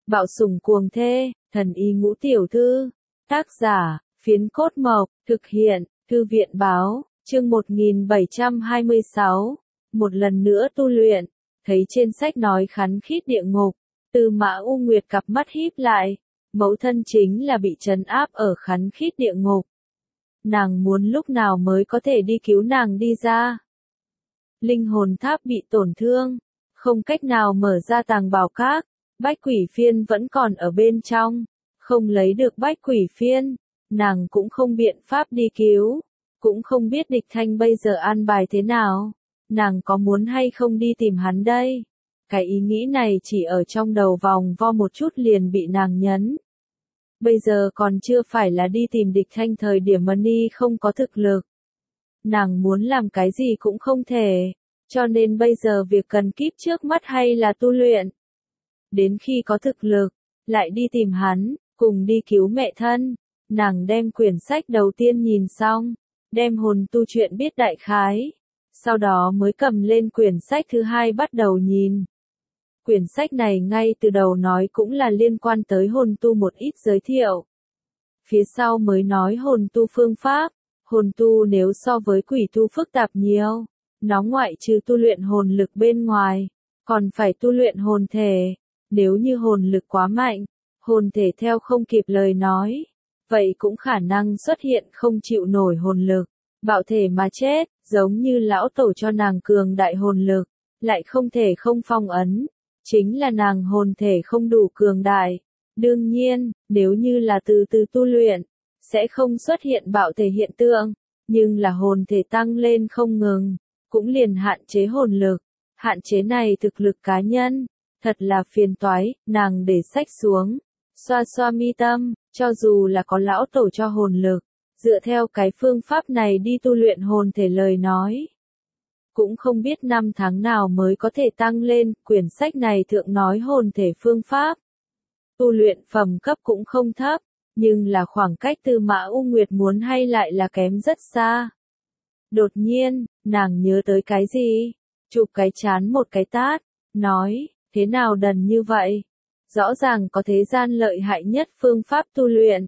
Bạo sủng cuồng thê, thần y ngũ tiểu thư. Tác giả, Phiến Cốt Mộc, thực hiện, Thư viện báo, chương 1726. Một lần nữa tu luyện, thấy trên sách nói khắn khít địa ngục, Tư Mã U Nguyệt cặp mắt híp lại, mẫu thân chính là bị trấn áp ở khắn khít địa ngục. Nàng muốn lúc nào mới có thể đi cứu nàng đi ra. Linh hồn tháp bị tổn thương, không cách nào mở ra tàng bảo các, bách quỷ phiên vẫn còn ở bên trong, không lấy được bách quỷ phiên, nàng cũng không biện pháp đi cứu, cũng không biết địch thanh bây giờ an bài thế nào, nàng có muốn hay không đi tìm hắn đây. Cái ý nghĩ này chỉ ở trong đầu vòng vo một chút liền bị nàng nhấn. Bây giờ còn chưa phải là đi tìm địch thanh thời điểm Mani không có thực lực. Nàng muốn làm cái gì cũng không thể, cho nên bây giờ việc cần kíp trước mắt hay là tu luyện. Đến khi có thực lực, lại đi tìm hắn, cùng đi cứu mẹ thân. Nàng đem quyển sách đầu tiên nhìn xong, đem hồn tu truyện biết đại khái. Sau đó mới cầm lên quyển sách thứ hai bắt đầu nhìn. Quyển sách này ngay từ đầu nói cũng là liên quan tới hồn tu một ít giới thiệu. Phía sau mới nói hồn tu phương pháp. Hồn tu nếu so với quỷ tu phức tạp nhiều. Nó ngoại trừ tu luyện hồn lực bên ngoài, còn phải tu luyện hồn thể. Nếu như hồn lực quá mạnh, hồn thể theo không kịp lời nói, vậy cũng khả năng xuất hiện không chịu nổi hồn lực, bạo thể mà chết, giống như lão tổ cho nàng cường đại hồn lực, lại không thể không phong ấn, chính là nàng hồn thể không đủ cường đại. Đương nhiên, nếu như là từ từ tu luyện, sẽ không xuất hiện bạo thể hiện tượng, nhưng là hồn thể tăng lên không ngừng, cũng liền hạn chế hồn lực, hạn chế này thực lực cá nhân. Thật là phiền toái, nàng để sách xuống, xoa xoa mi tâm, cho dù là có lão tổ cho hồn lực, dựa theo cái phương pháp này đi tu luyện hồn thể lời nói. Cũng không biết năm tháng nào mới có thể tăng lên, quyển sách này thượng nói hồn thể phương pháp. Tu luyện phẩm cấp cũng không thấp, nhưng là khoảng cách Tư Mã U Nguyệt muốn hay lại là kém rất xa. Đột nhiên, nàng nhớ tới cái gì? Chụp cái chán một cái tát, nói. Thế nào đần như vậy? Rõ ràng có thế gian lợi hại nhất phương pháp tu luyện.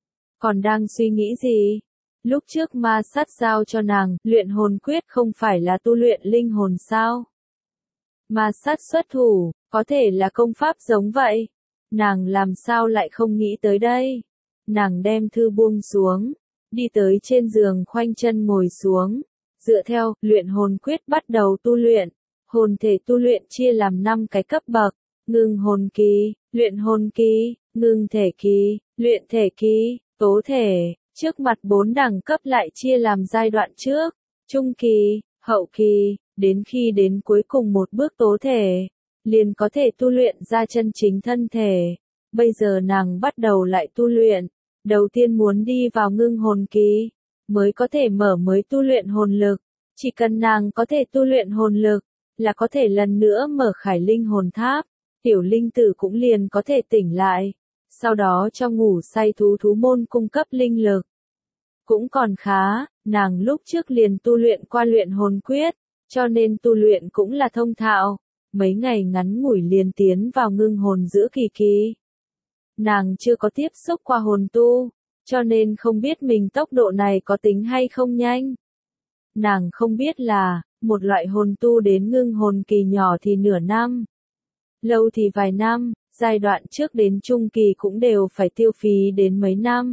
Còn đang suy nghĩ gì? Lúc trước ma sát giao cho nàng, luyện hồn quyết không phải là tu luyện linh hồn sao? Ma sát xuất thủ, có thể là công pháp giống vậy. Nàng làm sao lại không nghĩ tới đây? Nàng đem thư buông xuống, đi tới trên giường khoanh chân ngồi xuống. Dựa theo, luyện hồn quyết bắt đầu tu luyện. Hồn thể tu luyện chia làm 5 cái cấp bậc, ngưng hồn kỳ, luyện hồn kỳ, ngưng thể kỳ, luyện thể kỳ, tố thể, trước mặt 4 đẳng cấp lại chia làm giai đoạn trước, trung kỳ, hậu kỳ, đến khi đến cuối cùng một bước tố thể, liền có thể tu luyện ra chân chính thân thể. Bây giờ nàng bắt đầu lại tu luyện, đầu tiên muốn đi vào ngưng hồn kỳ, mới có thể mở mới tu luyện hồn lực, chỉ cần nàng có thể tu luyện hồn lực, là có thể lần nữa mở khải linh hồn tháp, tiểu linh tử cũng liền có thể tỉnh lại, sau đó cho ngủ say thú môn cung cấp linh lực. Cũng còn khá, nàng lúc trước liền tu luyện qua luyện hồn quyết, cho nên tu luyện cũng là thông thạo, mấy ngày ngắn ngủi liền tiến vào ngưng hồn giữa kỳ kỳ. Nàng chưa có tiếp xúc qua hồn tu, cho nên không biết mình tốc độ này có tính hay không nhanh. Nàng không biết là, một loại hồn tu đến ngưng hồn kỳ nhỏ thì nửa năm, lâu thì vài năm, giai đoạn trước đến trung kỳ cũng đều phải tiêu phí đến mấy năm.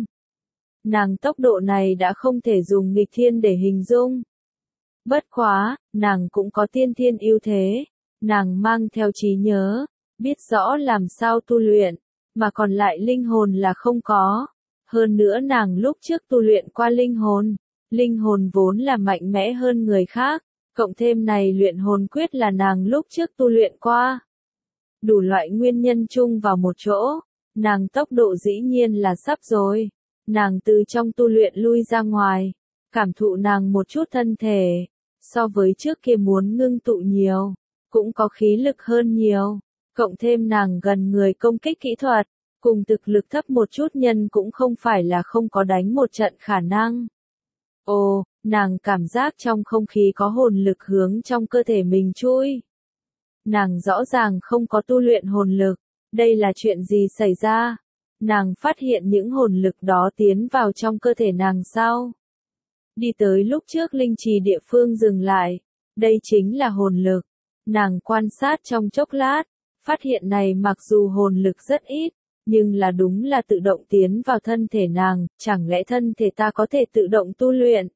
Nàng tốc độ này đã không thể dùng nghịch thiên để hình dung. Bất quá, nàng cũng có tiên thiên ưu thế, nàng mang theo trí nhớ, biết rõ làm sao tu luyện, mà còn lại linh hồn là không có. Hơn nữa nàng lúc trước tu luyện qua linh hồn vốn là mạnh mẽ hơn người khác. Cộng thêm này luyện hồn quyết là nàng lúc trước tu luyện qua. Đủ loại nguyên nhân chung vào một chỗ, nàng tốc độ dĩ nhiên là sắp rồi. Nàng từ trong tu luyện lui ra ngoài, cảm thụ nàng một chút thân thể, so với trước kia muốn ngưng tụ nhiều, cũng có khí lực hơn nhiều. Cộng thêm nàng gần người công kích kỹ thuật, cùng thực lực thấp một chút nhân cũng không phải là không có đánh một trận khả năng. Ồ, nàng cảm giác trong không khí có hồn lực hướng trong cơ thể mình chui. Nàng rõ ràng không có tu luyện hồn lực, Đây là chuyện gì xảy ra? Nàng phát hiện những hồn lực đó tiến vào trong cơ thể nàng sao? Đi tới lúc trước linh trì địa phương dừng lại. Đây chính là hồn lực. Nàng quan sát trong chốc lát, phát hiện này mặc dù hồn lực rất ít, nhưng là đúng là tự động tiến vào thân thể nàng, chẳng lẽ thân thể ta có thể tự động tu luyện?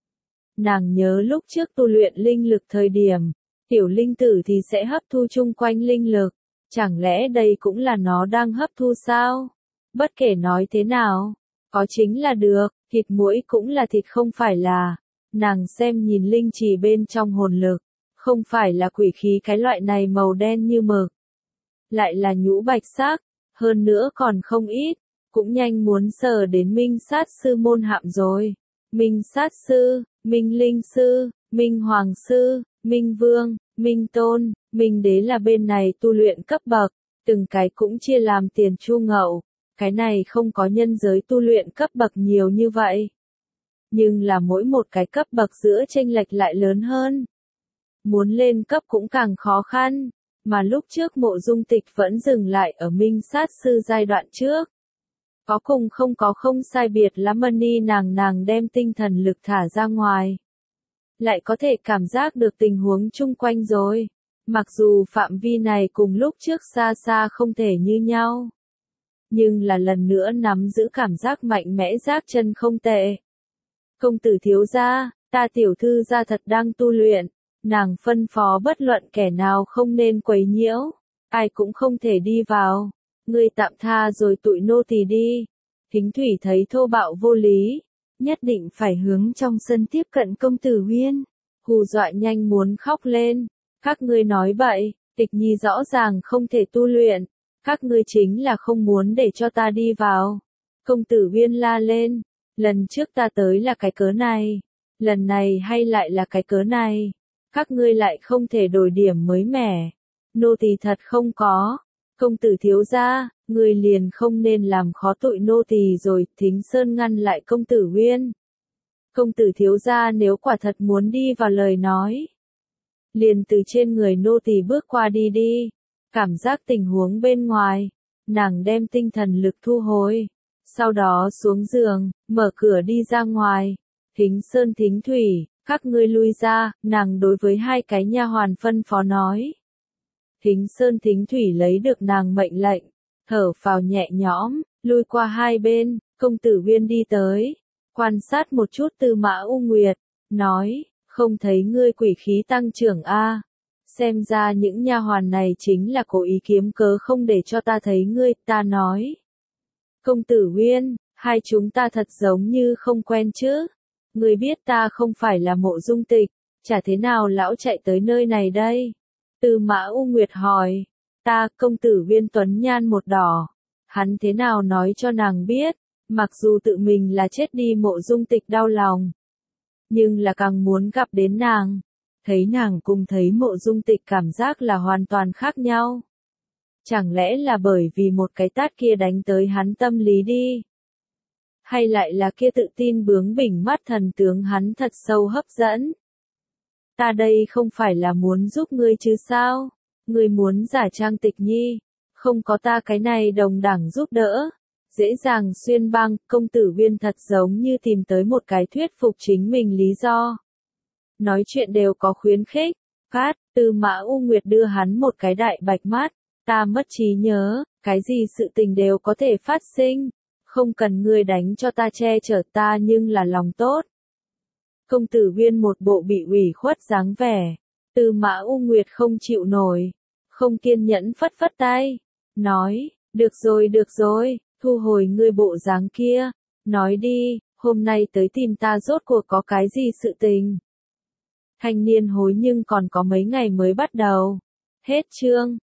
Nàng nhớ lúc trước tu luyện linh lực thời điểm, tiểu linh tử thì sẽ hấp thu chung quanh linh lực, chẳng lẽ đây cũng là nó đang hấp thu sao? Bất kể nói thế nào, có chính là được, thịt muỗi cũng là thịt không phải là. Nàng xem nhìn linh trì bên trong hồn lực, không phải là quỷ khí cái loại này màu đen như mực, lại là nhũ bạch sắc, hơn nữa còn không ít, cũng nhanh muốn sờ đến minh sát sư môn hạm rồi. Minh sát sư, minh linh sư, minh hoàng sư, minh vương, minh tôn, minh đế là bên này tu luyện cấp bậc, từng cái cũng chia làm tiền chu ngậu, cái này không có nhân giới tu luyện cấp bậc nhiều như vậy. Nhưng là mỗi một cái cấp bậc giữa chênh lệch lại lớn hơn. Muốn lên cấp cũng càng khó khăn, mà lúc trước Mộ Dung Tịch vẫn dừng lại ở minh sát sư giai đoạn trước. Có cùng không có không sai biệt lắm Mani nàng đem tinh thần lực thả ra ngoài. Lại có thể cảm giác được tình huống chung quanh rồi. Mặc dù phạm vi này cùng lúc trước xa xa không thể như nhau. Nhưng là lần nữa nắm giữ cảm giác mạnh mẽ giác chân không tệ. Công tử thiếu gia, ta tiểu thư gia thật đang tu luyện. Nàng phân phó bất luận kẻ nào không nên quấy nhiễu. Ai cũng không thể đi vào. Ngươi tạm tha rồi tụi nô tỳ đi. Thính Thủy thấy thô bạo vô lý, nhất định phải hướng trong sân tiếp cận công tử Huyên. Hù dọa nhanh muốn khóc lên. Các ngươi nói bậy, Tịch Nhi rõ ràng không thể tu luyện. Các ngươi chính là không muốn để cho ta đi vào. Công tử Huyên la lên. Lần trước ta tới là cái cớ này. Lần này hay lại là cái cớ này. Các ngươi lại không thể đổi điểm mới mẻ. Nô tỳ thật không có. Công tử thiếu gia, người liền không nên làm khó tụi nô tỳ rồi. Thính Sơn ngăn lại công tử Huyên. Công tử thiếu gia nếu quả thật muốn đi vào lời nói, liền từ trên người nô tỳ bước qua đi đi. Cảm giác tình huống bên ngoài, nàng đem tinh thần lực thu hồi, sau đó xuống giường, mở cửa đi ra ngoài. Thính Sơn Thính Thủy, các ngươi lui ra, nàng đối với hai cái nha hoàn phân phó nói. Thính Sơn Thính Thủy lấy được nàng mệnh lệnh, thở phào nhẹ nhõm, lui qua hai bên. Công tử Huyên đi tới, quan sát một chút Tư Mã U Nguyệt, nói, không thấy ngươi quỷ khí tăng trưởng a? Xem ra những nha hoàn này chính là cố ý kiếm cớ không để cho ta thấy ngươi. Ta nói, công tử Huyên, hai chúng ta thật giống như không quen chứ. Ngươi biết ta không phải là Mộ Dung Tịch, chả thế nào lão chạy tới nơi này đây. Tư Mã U Nguyệt hỏi, ta. Công tử Huyên tuấn nhan một đỏ, hắn thế nào nói cho nàng biết, mặc dù tự mình là chết đi Mộ Dung Tịch đau lòng, nhưng là càng muốn gặp đến nàng. Thấy nàng cùng thấy Mộ Dung Tịch cảm giác là hoàn toàn khác nhau. Chẳng lẽ là bởi vì một cái tát kia đánh tới hắn tâm lý đi? Hay lại là kia tự tin bướng bỉnh mắt thần tướng hắn thật sâu hấp dẫn? Ta đây không phải là muốn giúp ngươi chứ sao? Ngươi muốn giả trang Tịch Nhi, không có ta cái này đồng đẳng giúp đỡ, dễ dàng xuyên băng. Công tử Huyên thật giống như tìm tới một cái thuyết phục chính mình lý do. Nói chuyện đều có khuyến khích. Phát, Tư Mã U Nguyệt đưa hắn một cái đại bạch mắt. Ta mất trí nhớ, cái gì sự tình đều có thể phát sinh. Không cần ngươi đánh cho ta che chở ta nhưng là lòng tốt. Công tử Huyên một bộ bị ủy khuất dáng vẻ. Tư Mã U Nguyệt không chịu nổi, không kiên nhẫn phất phất tay, nói, được rồi, thu hồi ngươi bộ dáng kia, nói đi, hôm nay tới tìm ta rốt cuộc có cái gì sự tình. Thanh niên hối nhưng còn có mấy ngày mới bắt đầu. Hết chương.